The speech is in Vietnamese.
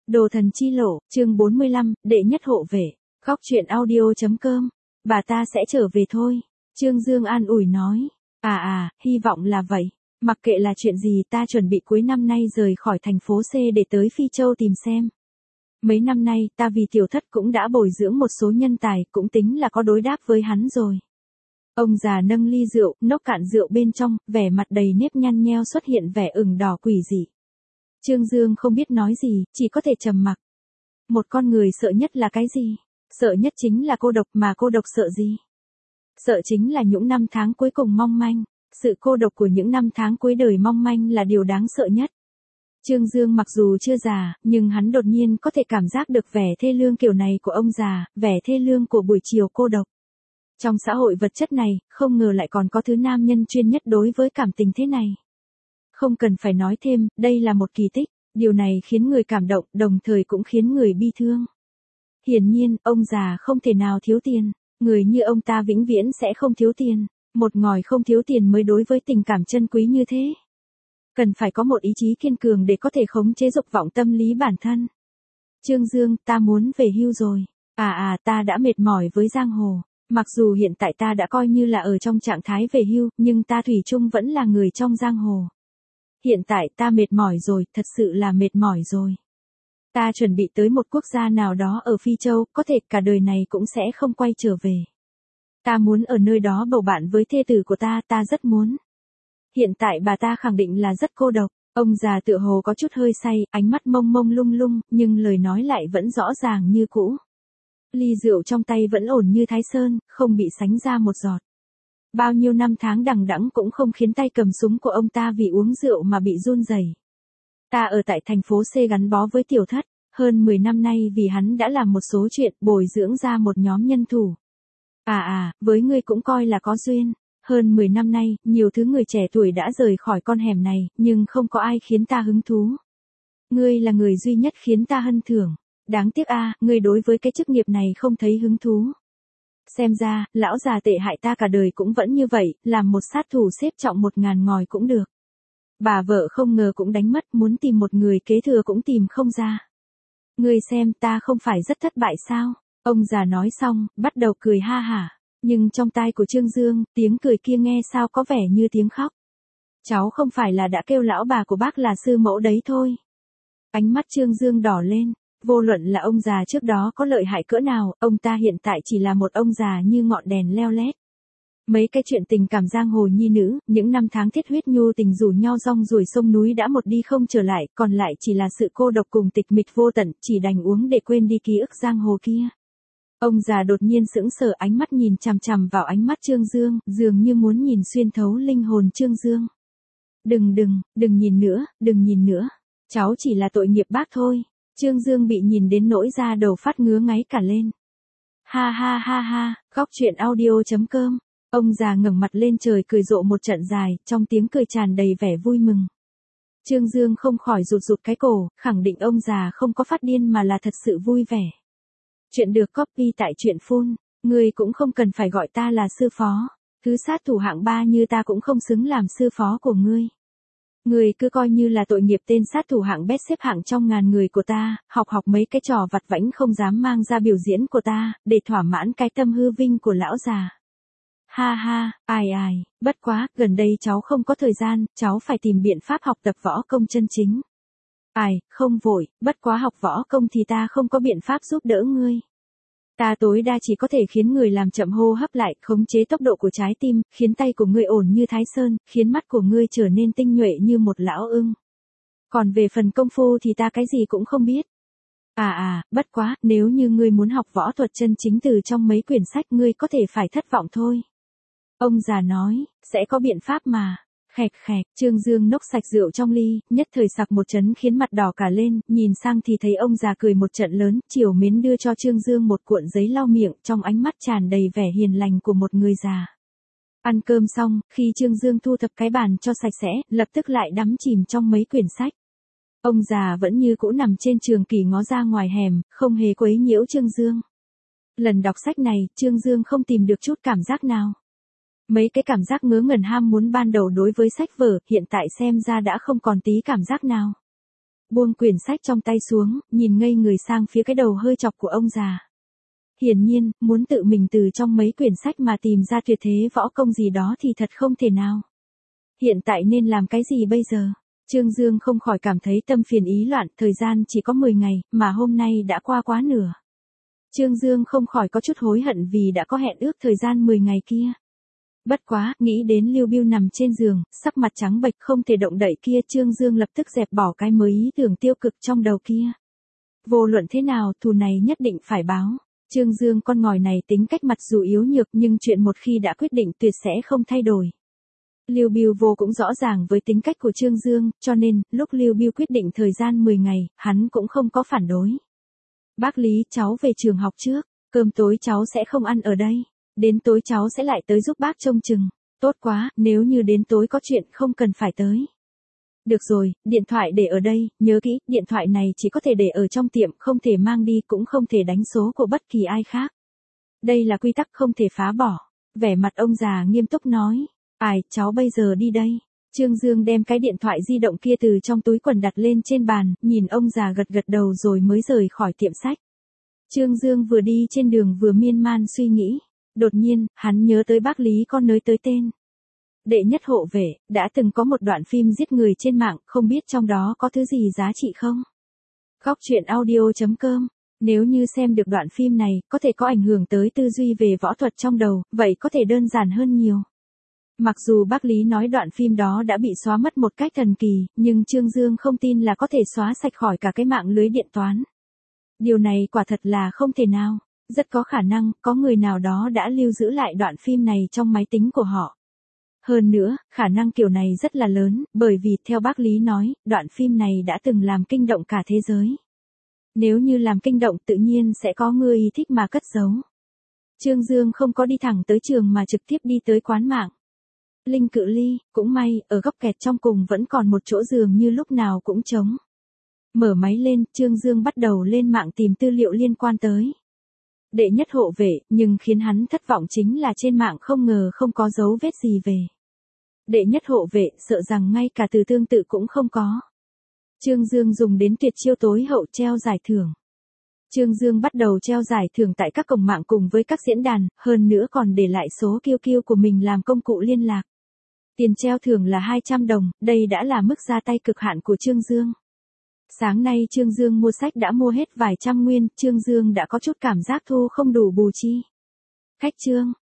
Đồ thần chi lộ, chương 45, đệ nhất hộ vệ. Góc truyện audio.com. Bà ta sẽ trở về thôi. Trương Dương an ủi nói. Hy vọng là vậy. Mặc kệ là chuyện gì, ta chuẩn bị cuối năm nay rời khỏi thành phố C để tới Phi Châu tìm xem. Mấy năm nay, ta vì tiểu thất cũng đã bồi dưỡng một số nhân tài, cũng tính là có đối đáp với hắn rồi. Ông già nâng ly rượu, nốc cạn rượu bên trong, vẻ mặt đầy nếp nhăn nheo xuất hiện vẻ ửng đỏ quỷ dị. Trương Dương không biết nói gì, chỉ có thể trầm mặc. Một con người sợ nhất là cái gì? Sợ nhất chính là cô độc, mà cô độc sợ gì? Sợ chính là những năm tháng cuối cùng mong manh. Sự cô độc của những năm tháng cuối đời mong manh là điều đáng sợ nhất. Trương Dương mặc dù chưa già, nhưng hắn đột nhiên có thể cảm giác được vẻ thê lương kiểu này của ông già, vẻ thê lương của buổi chiều cô độc. Trong xã hội vật chất này, không ngờ lại còn có thứ nam nhân chuyên nhất đối với cảm tình thế này. Không cần phải nói thêm, đây là một kỳ tích, điều này khiến người cảm động, đồng thời cũng khiến người bi thương. Hiển nhiên, ông già không thể nào thiếu tiền, người như ông ta vĩnh viễn sẽ không thiếu tiền, một ngòi không thiếu tiền mới đối với tình cảm chân quý như thế. Cần phải có một ý chí kiên cường để có thể khống chế dục vọng tâm lý bản thân. Trương Dương, ta muốn về hưu rồi. Ta đã mệt mỏi với giang hồ. Mặc dù hiện tại ta đã coi như là ở trong trạng thái về hưu, nhưng ta thủy chung vẫn là người trong giang hồ. Hiện tại ta mệt mỏi rồi, thật sự là mệt mỏi rồi. Ta chuẩn bị tới một quốc gia nào đó ở Phi Châu, có thể cả đời này cũng sẽ không quay trở về. Ta muốn ở nơi đó bầu bạn với thê tử của ta, ta rất muốn. Hiện tại bà ta khẳng định là rất cô độc. Ông già tựa hồ có chút hơi say, ánh mắt mông mông lung lung, nhưng lời nói lại vẫn rõ ràng như cũ. Ly rượu trong tay vẫn ổn như Thái Sơn, không bị sánh ra một giọt. Bao nhiêu năm tháng đằng đẵng cũng không khiến tay cầm súng của ông ta vì uống rượu mà bị run rẩy. Ta ở tại thành phố C gắn bó với tiểu thất, hơn 10 năm nay vì hắn đã làm một số chuyện, bồi dưỡng ra một nhóm nhân thủ. Với ngươi cũng coi là có duyên. Hơn 10 năm nay, nhiều thứ người trẻ tuổi đã rời khỏi con hẻm này, nhưng không có ai khiến ta hứng thú. Ngươi là người duy nhất khiến ta hân thưởng. Đáng tiếc ngươi đối với cái chức nghiệp này không thấy hứng thú. Xem ra, lão già tệ hại ta cả đời cũng vẫn như vậy, làm một sát thủ xếp trọng 1000 ngòi cũng được. Bà vợ không ngờ cũng đánh mất, muốn tìm một người kế thừa cũng tìm không ra. Ngươi xem, ta không phải rất thất bại sao? Ông già nói xong, bắt đầu cười ha hả. Nhưng trong tai của Trương Dương, tiếng cười kia nghe sao có vẻ như tiếng khóc. Cháu không phải là đã kêu lão bà của bác là sư mẫu đấy thôi. Ánh mắt Trương Dương đỏ lên. Vô luận là ông già trước đó có lợi hại cỡ nào, ông ta hiện tại chỉ là một ông già như ngọn đèn leo lét. Mấy cái chuyện tình cảm giang hồ nhi nữ, những năm tháng thiết huyết nhu tình rủ nhau rong ruổi sông núi đã một đi không trở lại, còn lại chỉ là sự cô độc cùng tịch mịch vô tận, chỉ đành uống để quên đi ký ức giang hồ kia. Ông già đột nhiên sững sờ, ánh mắt nhìn chằm chằm vào ánh mắt Trương Dương, dường như muốn nhìn xuyên thấu linh hồn Trương Dương. Đừng nhìn nữa. Cháu chỉ là tội nghiệp bác thôi. Trương Dương bị nhìn đến nỗi da đầu phát ngứa ngáy cả lên. Ha, góc truyện audio.com. Ông già ngẩng mặt lên trời cười rộ một trận dài, trong tiếng cười tràn đầy vẻ vui mừng. Trương Dương không khỏi rụt cái cổ, khẳng định ông già không có phát điên mà là thật sự vui vẻ. Chuyện được copy tại truyện phun, ngươi cũng không cần phải gọi ta là sư phó. Thứ sát thủ hạng 3 như ta cũng không xứng làm sư phó của ngươi. Ngươi cứ coi như là tội nghiệp tên sát thủ hạng bét xếp hạng trong ngàn người của ta, học mấy cái trò vặt vãnh không dám mang ra biểu diễn của ta, để thỏa mãn cái tâm hư vinh của lão già. Ha, bất quá, gần đây cháu không có thời gian, cháu phải tìm biện pháp học tập võ công chân chính. Không vội, bất quá học võ công thì ta không có biện pháp giúp đỡ ngươi. Ta tối đa chỉ có thể khiến người làm chậm hô hấp lại, khống chế tốc độ của trái tim, khiến tay của ngươi ổn như Thái Sơn, khiến mắt của ngươi trở nên tinh nhuệ như một lão ưng. Còn về phần công phu thì ta cái gì cũng không biết. Bất quá, nếu như ngươi muốn học võ thuật chân chính từ trong mấy quyển sách ngươi có thể phải thất vọng thôi. Ông già nói, sẽ có biện pháp mà. Khẹt, Trương Dương nốc sạch rượu trong ly, nhất thời sặc một chấn khiến mặt đỏ cả lên, nhìn sang thì thấy ông già cười một trận lớn, trìu mến đưa cho Trương Dương một cuộn giấy lau miệng, trong ánh mắt tràn đầy vẻ hiền lành của một người già. Ăn cơm xong, khi Trương Dương thu thập cái bàn cho sạch sẽ, lập tức lại đắm chìm trong mấy quyển sách. Ông già vẫn như cũ nằm trên trường kỷ ngó ra ngoài hẻm, không hề quấy nhiễu Trương Dương. Lần đọc sách này, Trương Dương không tìm được chút cảm giác nào. Mấy cái cảm giác ngớ ngẩn ham muốn ban đầu đối với sách vở, hiện tại xem ra đã không còn tí cảm giác nào. buông quyển sách trong tay xuống, nhìn ngây người sang phía cái đầu hơi chọc của ông già. Hiển nhiên, muốn tự mình từ trong mấy quyển sách mà tìm ra tuyệt thế võ công gì đó thì thật không thể nào. Hiện tại nên làm cái gì bây giờ? Trương Dương không khỏi cảm thấy tâm phiền ý loạn, thời gian chỉ có 10 ngày, mà hôm nay đã qua quá nửa. Trương Dương không khỏi có chút hối hận vì đã có hẹn ước thời gian 10 ngày kia. Bất quá, nghĩ đến Lưu Bưu nằm trên giường, sắc mặt trắng bệch không thể động đậy kia, Trương Dương lập tức dẹp bỏ cái mới ý tưởng tiêu cực trong đầu kia. Vô luận thế nào, thù này nhất định phải báo. Trương Dương con ngòi này tính cách mặc dù yếu nhược nhưng chuyện một khi đã quyết định tuyệt sẽ không thay đổi. Lưu Bưu vô cũng rõ ràng với tính cách của Trương Dương, cho nên, lúc Lưu Bưu quyết định thời gian 10 ngày, hắn cũng không có phản đối. Bác Lý, cháu về trường học trước, cơm tối cháu sẽ không ăn ở đây. Đến tối cháu sẽ lại tới giúp bác trông chừng. Tốt quá, nếu như đến tối có chuyện không cần phải tới. Được rồi, điện thoại để ở đây, nhớ kỹ, điện thoại này chỉ có thể để ở trong tiệm, không thể mang đi cũng không thể đánh số của bất kỳ ai khác. Đây là quy tắc không thể phá bỏ. Vẻ mặt ông già nghiêm túc nói. Ai, cháu bây giờ đi đây. Trương Dương đem cái điện thoại di động kia từ trong túi quần đặt lên trên bàn, nhìn ông già gật gật đầu rồi mới rời khỏi tiệm sách. Trương Dương vừa đi trên đường vừa miên man suy nghĩ. Đột nhiên, hắn nhớ tới bác Lý con nới tới tên. Đệ nhất hộ vệ, đã từng có một đoạn phim giết người trên mạng, không biết trong đó có thứ gì giá trị không? Góc truyện audio.com. Nếu như xem được đoạn phim này, có thể có ảnh hưởng tới tư duy về võ thuật trong đầu, vậy có thể đơn giản hơn nhiều. Mặc dù bác Lý nói đoạn phim đó đã bị xóa mất một cách thần kỳ, nhưng Trương Dương không tin là có thể xóa sạch khỏi cả cái mạng lưới điện toán. Điều này quả thật là không thể nào. Rất có khả năng, có người nào đó đã lưu giữ lại đoạn phim này trong máy tính của họ. Hơn nữa, khả năng kiểu này rất là lớn, bởi vì theo bác Lý nói, đoạn phim này đã từng làm kinh động cả thế giới. Nếu như làm kinh động tự nhiên sẽ có người thích mà cất giấu. Trương Dương không có đi thẳng tới trường mà trực tiếp đi tới quán mạng. Linh Cự Ly, cũng may, ở góc kẹt trong cùng vẫn còn một chỗ giường như lúc nào cũng trống. Mở máy lên, Trương Dương bắt đầu lên mạng tìm tư liệu liên quan tới đệ nhất hộ vệ, nhưng khiến hắn thất vọng chính là trên mạng không ngờ không có dấu vết gì về đệ nhất hộ vệ, sợ rằng ngay cả từ tương tự cũng không có. Trương Dương dùng đến tuyệt chiêu tối hậu treo giải thưởng. Trương Dương bắt đầu treo giải thưởng tại các cổng mạng cùng với các diễn đàn, hơn nữa còn để lại số QQ của mình làm công cụ liên lạc. Tiền treo thưởng là 200 đồng, đây đã là mức ra tay cực hạn của Trương Dương. Sáng nay Trương Dương mua sách đã mua hết vài trăm nguyên, Trương Dương đã có chút cảm giác thu không đủ bù chi. Khách Trương,